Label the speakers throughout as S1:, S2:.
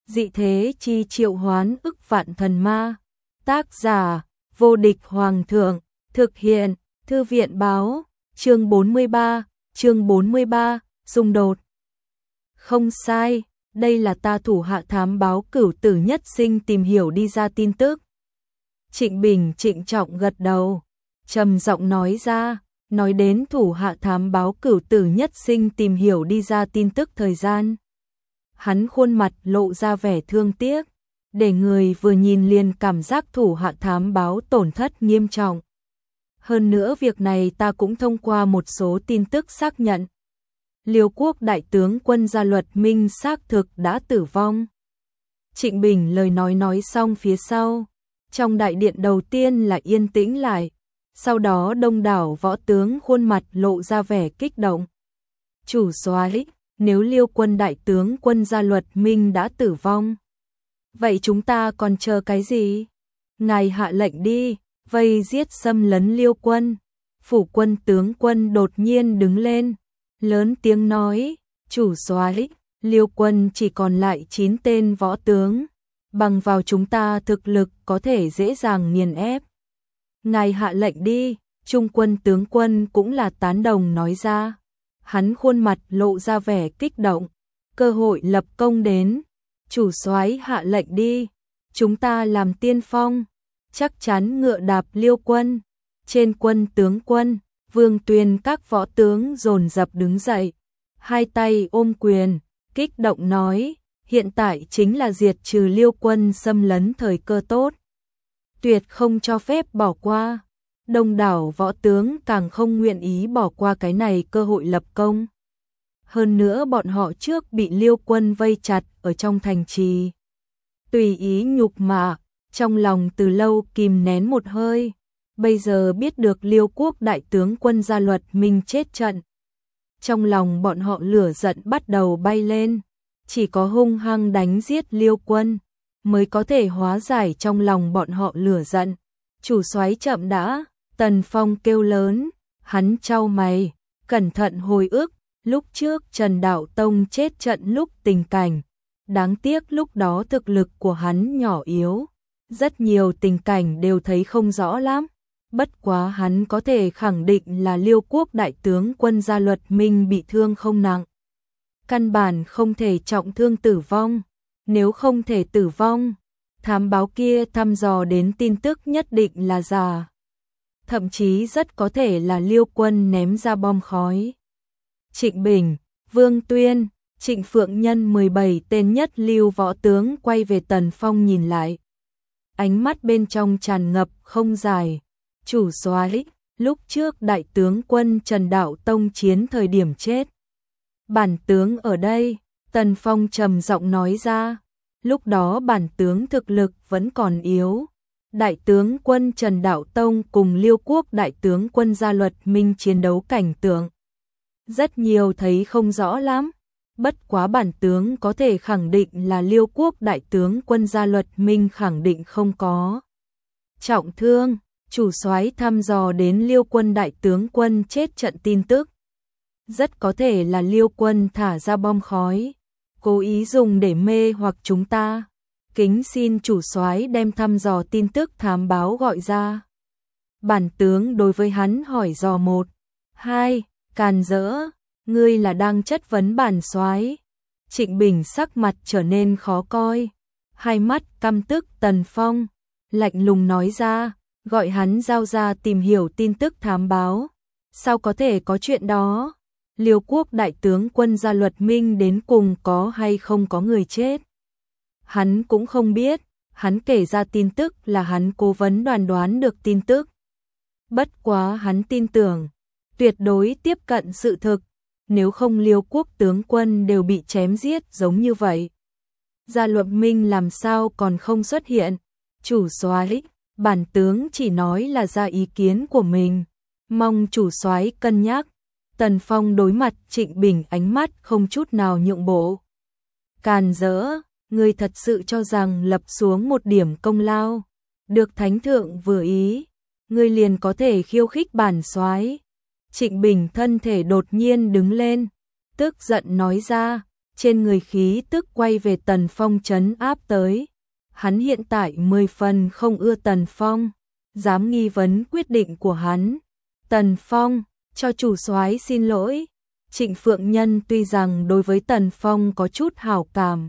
S1: Dị thế chi triệu hoán ức vạn thần ma. Tác giả, vô địch hoàng thượng. Thực hiện, thư viện báo. Chương 43, xung đột. Không sai, đây là ta thủ hạ thám báo Cửu Tử Nhất Sinh tìm hiểu đi ra tin tức. Trịnh Bình trịnh trọng gật đầu, trầm giọng nói ra, nói đến thủ hạ thám báo Cửu Tử Nhất Sinh tìm hiểu đi ra tin tức thời gian. Hắn khuôn mặt lộ ra vẻ thương tiếc, để người vừa nhìn liền cảm giác thủ hạ thám báo tổn thất nghiêm trọng. Hơn nữa việc này ta cũng thông qua một số tin tức xác nhận. Liêu quốc đại tướng quân Gia Luật Minh xác thực đã tử vong. Trịnh Bình lời nói xong phía sau, trong đại điện đầu tiên là yên tĩnh lại, sau đó đông đảo võ tướng khuôn mặt lộ ra vẻ kích động. Chủ soái, nếu Liêu quân đại tướng quân Gia Luật Minh đã tử vong, vậy chúng ta còn chờ cái gì? Ngài hạ lệnh đi, vây giết xâm lấn Liêu quân. Phủ quân tướng quân đột nhiên đứng lên, lớn tiếng nói, chủ soái, Liêu quân chỉ còn lại 9 tên võ tướng, bằng vào chúng ta thực lực có thể dễ dàng nghiền ép. Ngài hạ lệnh đi, Trung quân tướng quân cũng là tán đồng nói ra. Hắn khuôn mặt lộ ra vẻ kích động, cơ hội lập công đến, chủ soái hạ lệnh đi, chúng ta làm tiên phong, chắc chắn ngựa đạp Liêu quân. Trên quân tướng quân, Vương Tuyên các võ tướng dồn dập đứng dậy, hai tay ôm quyền, kích động nói, hiện tại chính là diệt trừ Liêu quân xâm lấn thời cơ tốt. Tuyệt không cho phép bỏ qua. Đông đảo võ tướng càng không nguyện ý bỏ qua cái này cơ hội lập công. Hơn nữa bọn họ trước bị Liêu quân vây chặt ở trong thành trì. Tùy ý nhục mạ, trong lòng từ lâu kìm nén một hơi. Bây giờ biết được Liêu quốc đại tướng quân Gia Luật Minh chết trận. Trong lòng bọn họ lửa giận bắt đầu bay lên. Chỉ có hung hăng đánh giết Liêu quân mới có thể hóa giải trong lòng bọn họ lửa giận. Chủ soái chậm đã, Tần Phong kêu lớn, hắn chau mày, cẩn thận hồi ức, lúc trước Trần Đạo Tông chết trận lúc tình cảnh. Đáng tiếc lúc đó thực lực của hắn nhỏ yếu, rất nhiều tình cảnh đều thấy không rõ lắm. Bất quá hắn có thể khẳng định là Liêu quốc đại tướng quân Gia Luật Minh bị thương không nặng. Căn bản không thể trọng thương tử vong. Nếu không thể tử vong, thám báo kia thăm dò đến tin tức nhất định là giả. Thậm chí rất có thể là Liêu quân ném ra bom khói. Trịnh Bình, Vương Tuyên, Trịnh Phượng Nhân 17 tên nhất lưu võ tướng quay về Tần Phong nhìn lại. Ánh mắt bên trong tràn ngập không giải. Chủ soái, lúc trước đại tướng quân Trần Đạo Tông chiến thời điểm chết. Bản tướng ở đây, Tần Phong trầm giọng nói ra. Lúc đó bản tướng thực lực vẫn còn yếu. Đại tướng quân Trần Đạo Tông cùng Liêu quốc đại tướng quân Gia Luật Minh chiến đấu cảnh tượng. Rất nhiều thấy không rõ lắm. Bất quá bản tướng có thể khẳng định là Liêu quốc đại tướng quân Gia Luật Minh khẳng định không có trọng thương. Chủ soái thăm dò đến Liêu quân đại tướng quân chết trận tin tức. Rất có thể là Liêu quân thả ra bom khói, cố ý dùng để mê hoặc chúng ta. Kính xin chủ soái đem thăm dò tin tức thám báo gọi ra. Bản tướng đối với hắn hỏi dò 1, 2, càn rỡ, ngươi là đang chất vấn bản soái. Trịnh Bình sắc mặt trở nên khó coi, hai mắt căm tức Tần Phong, lạnh lùng nói ra, gọi hắn giao ra tìm hiểu tin tức thám báo. Sao có thể có chuyện đó? Liêu quốc đại tướng quân Gia Luật Minh đến cùng có hay không có người chết? Hắn cũng không biết, hắn kể ra tin tức là hắn cố vấn đoán được tin tức. Bất quá hắn tin tưởng, tuyệt đối tiếp cận sự thực, nếu không Liêu quốc tướng quân đều bị chém giết giống như vậy. Gia Luật Minh làm sao còn không xuất hiện? Chủ soái, bản tướng chỉ nói là ra ý kiến của mình, mong chủ soái cân nhắc. Tần Phong đối mặt Trịnh Bình ánh mắt không chút nào nhượng bộ. Càn rỡ, ngươi thật sự cho rằng lập xuống một điểm công lao, được thánh thượng vừa ý, ngươi liền có thể khiêu khích bản soái. Trịnh Bình thân thể đột nhiên đứng lên, tức giận nói ra, trên người khí tức quay về Tần Phong trấn áp tới. Hắn hiện tại 10 phần không ưa Tần Phong, dám nghi vấn quyết định của hắn. Tần Phong, cho chủ soái xin lỗi. Trịnh Phượng Nhân tuy rằng đối với Tần Phong có chút hảo cảm.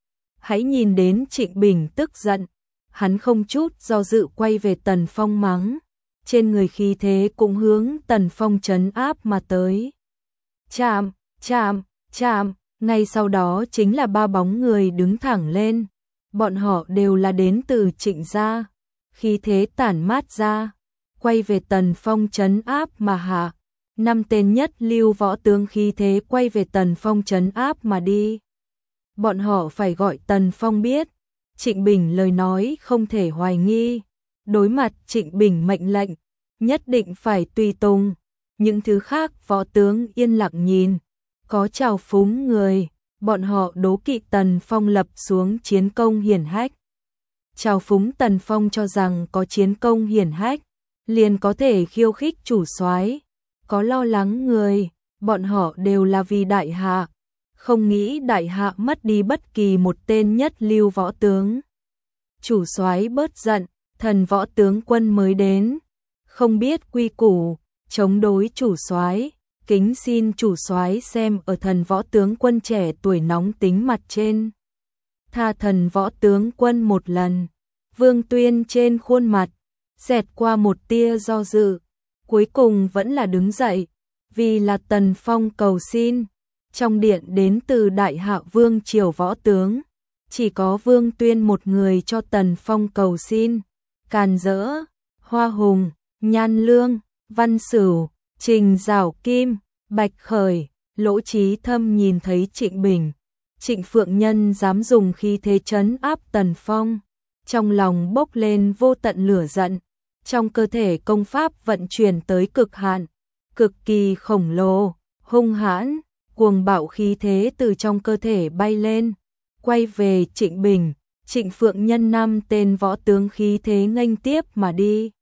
S1: Hãy nhìn đến Trịnh Bình tức giận, hắn không chút do dự quay về Tần Phong mắng. Trên người khí thế cũng hướng Tần Phong trấn áp mà tới. Chạm, chạm, chạm, ngay sau đó chính là 3 bóng người đứng thẳng lên. Bọn họ đều là đến từ Trịnh gia, khí thế tản mát ra, quay về Tần Phong trấn áp mà hạ. 5 tên nhất lưu võ tướng khí thế quay về Tần Phong trấn áp mà đi. Bọn họ phải gọi Tần Phong biết, Trịnh Bình lời nói không thể hoài nghi. Đối mặt Trịnh Bình mệnh lệnh, nhất định phải tùy tùng. Những thứ khác võ tướng yên lặng nhìn, có trào phúng người, bọn họ đố kỵ Tần Phong lập xuống chiến công hiển hách. Trào phúng Tần Phong cho rằng có chiến công hiển hách, liền có thể khiêu khích chủ soái. Có lo lắng người, bọn họ đều là vì đại hạ, không nghĩ đại hạ mất đi bất kỳ một tên nhất lưu võ tướng. Chủ soái bớt giận, thần võ tướng quân mới đến, không biết quy củ, chống đối chủ soái, kính xin chủ soái xem ở thần võ tướng quân trẻ tuổi nóng tính mặt trên. Tha thần võ tướng quân một lần. Vương Tuyên trên khuôn mặt xẹt qua một tia do dự, cuối cùng vẫn là đứng dậy, vì là Tần Phong cầu xin. Trong điện đến từ đại hạ vương triều võ tướng, chỉ có Vương Tuyên một người cho Tần Phong cầu xin. Càn Dỡ, Hoa Hùng, Nhan Lương, Văn Sửu, Trình Giảo Kim, Bạch Khởi, Lỗ Chí Thâm nhìn thấy Trịnh Bình, Trịnh Phượng Nhân dám dùng khí thế trấn áp Tần Phong, trong lòng bốc lên vô tận lửa giận, trong cơ thể công pháp vận chuyển tới cực hạn, cực kỳ khổng lồ, hung hãn, cuồng bạo khí thế từ trong cơ thể bay lên, quay về Trịnh Bình, Trịnh Phượng Nhân 5 tên võ tướng khí thế nghênh tiếp mà đi.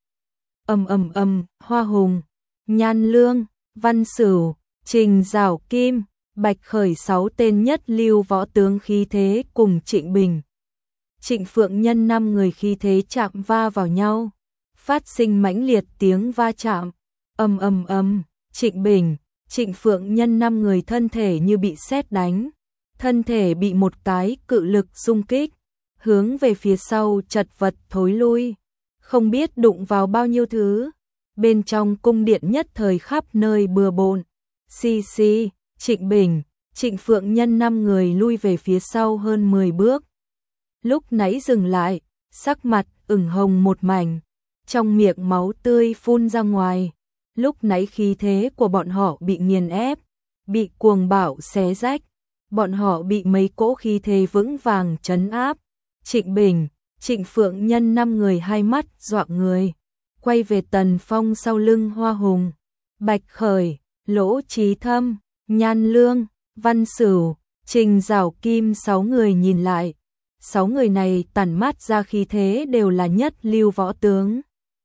S1: Hoa Hùng, Nhan Lương, Văn Sửu, Trình Giảo Kim, Bạch Khởi 6 tên nhất lưu võ tướng khí thế cùng Trịnh Bình. Trịnh Phượng Nhân 5 người khí thế chạm va vào nhau, phát sinh mãnh liệt tiếng va chạm. Trịnh Bình, Trịnh Phượng Nhân 5 người thân thể như bị sét đánh, thân thể bị một cái cự lực xung kích, hướng về phía sau chật vật thối lui, không biết đụng vào bao nhiêu thứ. Bên trong cung điện nhất thời khắp nơi bừa bộn. Trịnh Bình, Trịnh Phượng Nhân 5 người lui về phía sau hơn 10 bước. Lúc nãy dừng lại, sắc mặt ửng hồng một mảnh, trong miệng máu tươi phun ra ngoài. Lúc nãy khí thế của bọn họ bị nghiền ép, bị cuồng bạo xé rách, bọn họ bị mấy cỗ khí thế vững vàng trấn áp. Trịnh Bình, Trịnh Phượng Nhân 5 người hai mắt dọa người, quay về Tần Phong sau lưng Hoa Hùng, Bạch Khởi, Lỗ Chí Thâm, Nhan Lương, Văn Sửu, Trình Giảo Kim 6 người nhìn lại. 6 người này tản mát ra khí thế đều là nhất lưu võ tướng.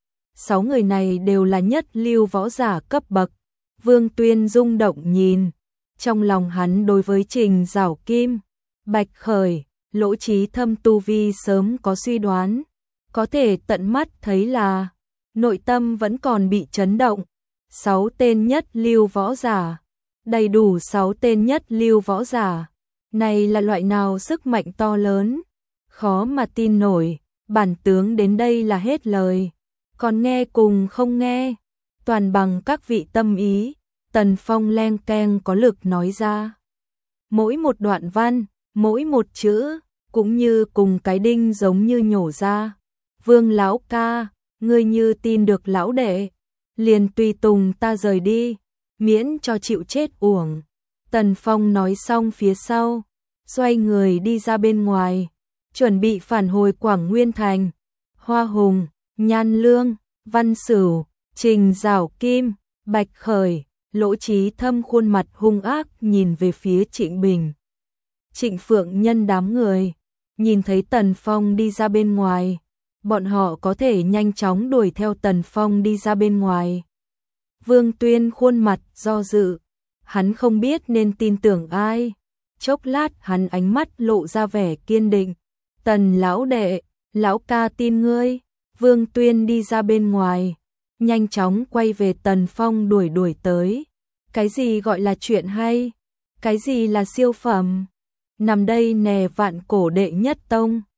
S1: 6 người này đều là nhất lưu võ giả cấp bậc. Vương Tuyên rung động nhìn, trong lòng hắn đối với Trình Giảo Kim, Bạch Khởi, Lỗ Chí Thâm tu vi sớm có suy đoán, có thể tận mắt thấy là nội tâm vẫn còn bị chấn động. 6 tên nhất lưu võ giả, đầy đủ 6 tên nhất lưu võ giả. Này là loại nào sức mạnh to lớn, khó mà tin nổi. Bản tướng đến đây là hết lời, còn nghe cùng không nghe, toàn bằng các vị tâm ý. Tần Phong leng keng có lực nói ra. Mỗi một đoạn văn, mỗi một chữ, cũng như cùng cái đinh giống như nhổ ra. Vương lão ca, ngươi như tin được lão đệ, liền tùy tùng ta rời đi, miễn cho chịu chết uổng. Tần Phong nói xong phía sau, xoay người đi ra bên ngoài, chuẩn bị phản hồi Quảng Nguyên Thành. Hoa Hùng, Nhan Lương, Văn Sửu, Trình Giảo Kim, Bạch Khởi, Lỗ Chí Thâm khuôn mặt hung ác nhìn về phía Trịnh Bình. Trịnh Phượng Nhân đám người, nhìn thấy Tần Phong đi ra bên ngoài, bọn họ có thể nhanh chóng đuổi theo Tần Phong đi ra bên ngoài. Vương Tuyên khuôn mặt do dự, hắn không biết nên tin tưởng ai. chốc lát hắn ánh mắt lộ ra vẻ kiên định. Tần lão đệ, lão ca tin ngươi. Vương Tuyên đi ra bên ngoài, nhanh chóng quay về Tần Phong đuổi tới. Cái gì gọi là chuyện hay? Cái gì là siêu phẩm? Nằm đây nè, vạn cổ đệ nhất tông.